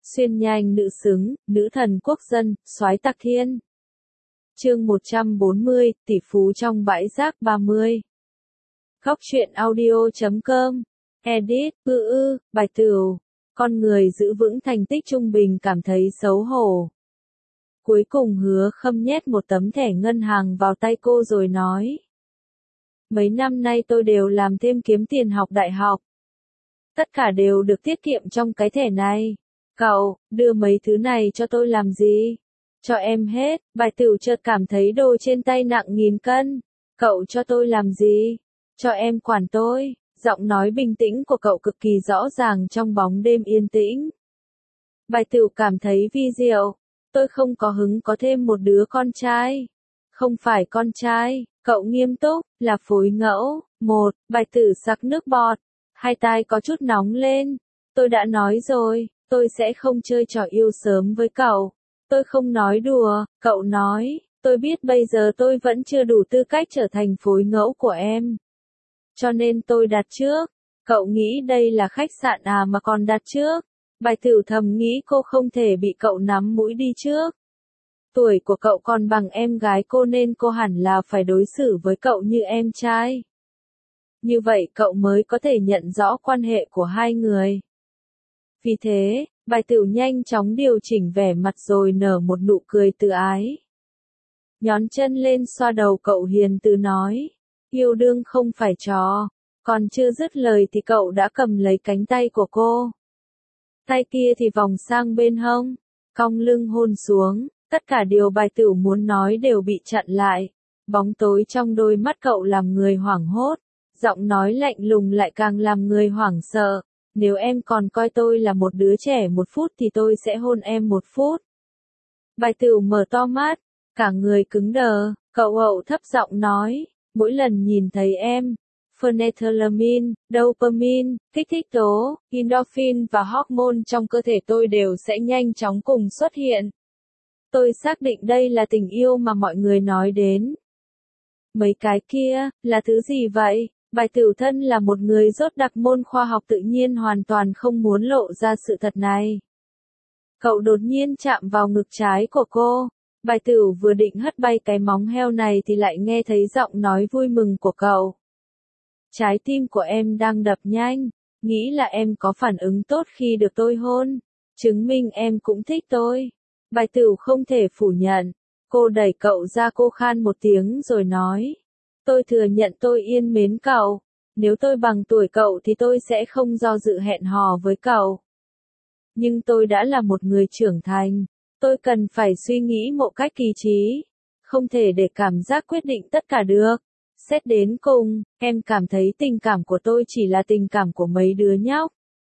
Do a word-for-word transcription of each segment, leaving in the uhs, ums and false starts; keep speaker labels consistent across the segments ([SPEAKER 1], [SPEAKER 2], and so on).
[SPEAKER 1] Xuyên nhanh nữ xứng, nữ thần quốc dân, soái tạc thiên. Chương một trăm bốn mươi, tỷ phú trong bãi rác ba mươi. Góc truyện audio chấm com. Edit, ư ư, bài tửu. Con người giữ vững thành tích trung bình cảm thấy xấu hổ. Cuối cùng Hứa Khâm nhét một tấm thẻ ngân hàng vào tay cô rồi nói. Mấy năm nay tôi đều làm thêm kiếm tiền học đại học. Tất cả đều được tiết kiệm trong cái thẻ này. Cậu, đưa mấy thứ này cho tôi làm gì? Cho em hết, bài tửu chợt cảm thấy đồ trên tay nặng nghìn cân. Cậu cho tôi làm gì? Cho em quản tôi. Giọng nói bình tĩnh của cậu cực kỳ rõ ràng trong bóng đêm yên tĩnh. Bài tửu cảm thấy vi diệu. Tôi không có hứng có thêm một đứa con trai. Không phải con trai, cậu nghiêm túc, là phối ngẫu. Một, bài tửu sặc nước bọt. Hai tai có chút nóng lên. Tôi đã nói rồi, tôi sẽ không chơi trò yêu sớm với cậu. Tôi không nói đùa, cậu nói, tôi biết bây giờ tôi vẫn chưa đủ tư cách trở thành phối ngẫu của em. Cho nên tôi đặt trước. Cậu nghĩ đây là khách sạn à mà còn đặt trước? Bài tửu thầm nghĩ cô không thể bị cậu nắm mũi đi trước. Tuổi của cậu còn bằng em gái cô nên cô hẳn là phải đối xử với cậu như em trai. Như vậy cậu mới có thể nhận rõ quan hệ của hai người. Vì thế, bài tửu nhanh chóng điều chỉnh vẻ mặt rồi nở một nụ cười từ ái. Nhón chân lên xoa đầu cậu hiền từ nói. Yêu đương không phải trò. Còn chưa dứt lời thì cậu đã cầm lấy cánh tay của cô. Tay kia thì vòng sang bên hông. Cong lưng hôn xuống. Tất cả điều bài tửu muốn nói đều bị chặn lại. Bóng tối trong đôi mắt cậu làm người hoảng hốt. Giọng nói lạnh lùng lại càng làm người hoảng sợ. Nếu em còn coi tôi là một đứa trẻ một phút thì tôi sẽ hôn em một phút. Bài tửu mở to mắt, cả người cứng đờ, cậu ậu thấp giọng nói, mỗi lần nhìn thấy em, phenethylamine, dopamine, kích thích tố, endorphin và hormone trong cơ thể tôi đều sẽ nhanh chóng cùng xuất hiện. Tôi xác định đây là tình yêu mà mọi người nói đến. Mấy cái kia, là thứ gì vậy? Bài tửu thân là một người rốt đặc môn khoa học tự nhiên hoàn toàn không muốn lộ ra sự thật này. Cậu đột nhiên chạm vào ngực trái của cô. Bài tửu vừa định hất bay cái móng heo này thì lại nghe thấy giọng nói vui mừng của cậu. Trái tim của em đang đập nhanh, nghĩ là em có phản ứng tốt khi được tôi hôn, chứng minh em cũng thích tôi. Bài tửu không thể phủ nhận, cô đẩy cậu ra, cô khan một tiếng rồi nói. Tôi thừa nhận tôi yên mến cậu, nếu tôi bằng tuổi cậu thì tôi sẽ không do dự hẹn hò với cậu. Nhưng tôi đã là một người trưởng thành, tôi cần phải suy nghĩ một cách kỳ trí, không thể để cảm giác quyết định tất cả được. Xét đến cùng, em cảm thấy tình cảm của tôi chỉ là tình cảm của mấy đứa nhóc.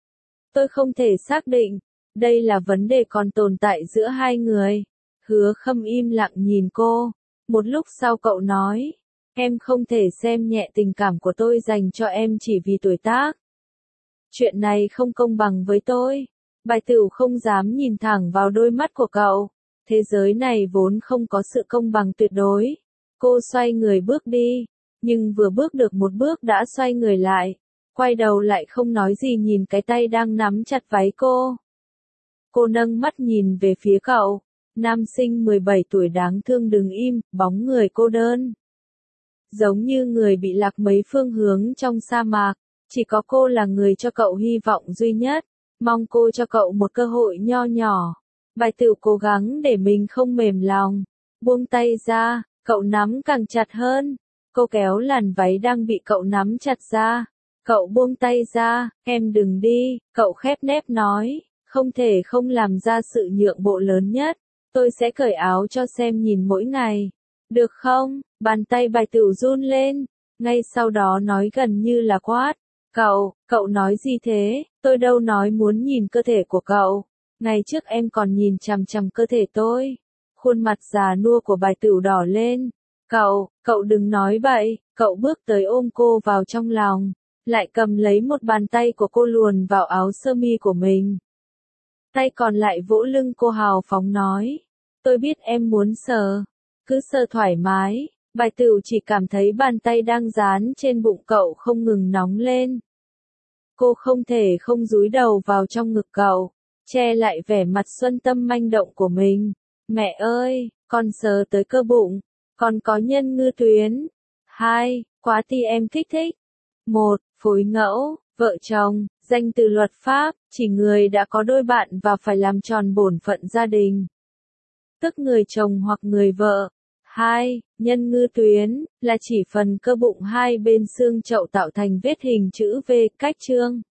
[SPEAKER 1] Tôi không thể xác định, đây là vấn đề còn tồn tại giữa hai người. Hứa Khâm im lặng nhìn cô, một lúc sau cậu nói. Em không thể xem nhẹ tình cảm của tôi dành cho em chỉ vì tuổi tác. Chuyện này không công bằng với tôi. Bài tửu không dám nhìn thẳng vào đôi mắt của cậu. Thế giới này vốn không có sự công bằng tuyệt đối. Cô xoay người bước đi, nhưng vừa bước được một bước đã xoay người lại. Quay đầu lại không nói gì nhìn cái tay đang nắm chặt váy cô. Cô nâng mắt nhìn về phía cậu. Nam sinh mười bảy tuổi đáng thương đứng im, bóng người cô đơn. Giống như người bị lạc mấy phương hướng trong sa mạc, chỉ có cô là người cho cậu hy vọng duy nhất, mong cô cho cậu một cơ hội nho nhỏ. Bài tửu cố gắng để mình không mềm lòng, buông tay ra, cậu nắm càng chặt hơn. Cô kéo làn váy đang bị cậu nắm chặt ra. Cậu buông tay ra, em đừng đi, cậu khép nép nói, không thể không làm ra sự nhượng bộ lớn nhất. Tôi sẽ cởi áo cho xem nhìn mỗi ngày. Được không? Bàn tay bài tửu run lên, ngay sau đó nói gần như là quát. Cậu, cậu nói gì thế? Tôi đâu nói muốn nhìn cơ thể của cậu. Ngày trước em còn nhìn chằm chằm cơ thể tôi. Khuôn mặt già nua của bài tửu đỏ lên. Cậu, cậu đừng nói bậy. Cậu bước tới ôm cô vào trong lòng, lại cầm lấy một bàn tay của cô luồn vào áo sơ mi của mình. Tay còn lại vỗ lưng cô hào phóng nói. Tôi biết em muốn sờ. Cứ sờ thoải mái. Bài tửu chỉ cảm thấy bàn tay đang dán trên bụng cậu không ngừng nóng lên. Cô không thể không dúi đầu vào trong ngực cậu. che lại vẻ mặt xuân tâm manh động của mình. Mẹ ơi, con sờ tới cơ bụng, còn có nhân ngư tuyến. Hai, quá ti em kích thích. Một, phối ngẫu, vợ chồng, danh từ luật pháp, chỉ người đã có đôi bạn và phải làm tròn bổn phận gia đình. Tức người chồng hoặc người vợ. Hai, nhân ngư tuyến, là chỉ phần cơ bụng hai bên xương chậu tạo thành vết hình chữ V, cách chương.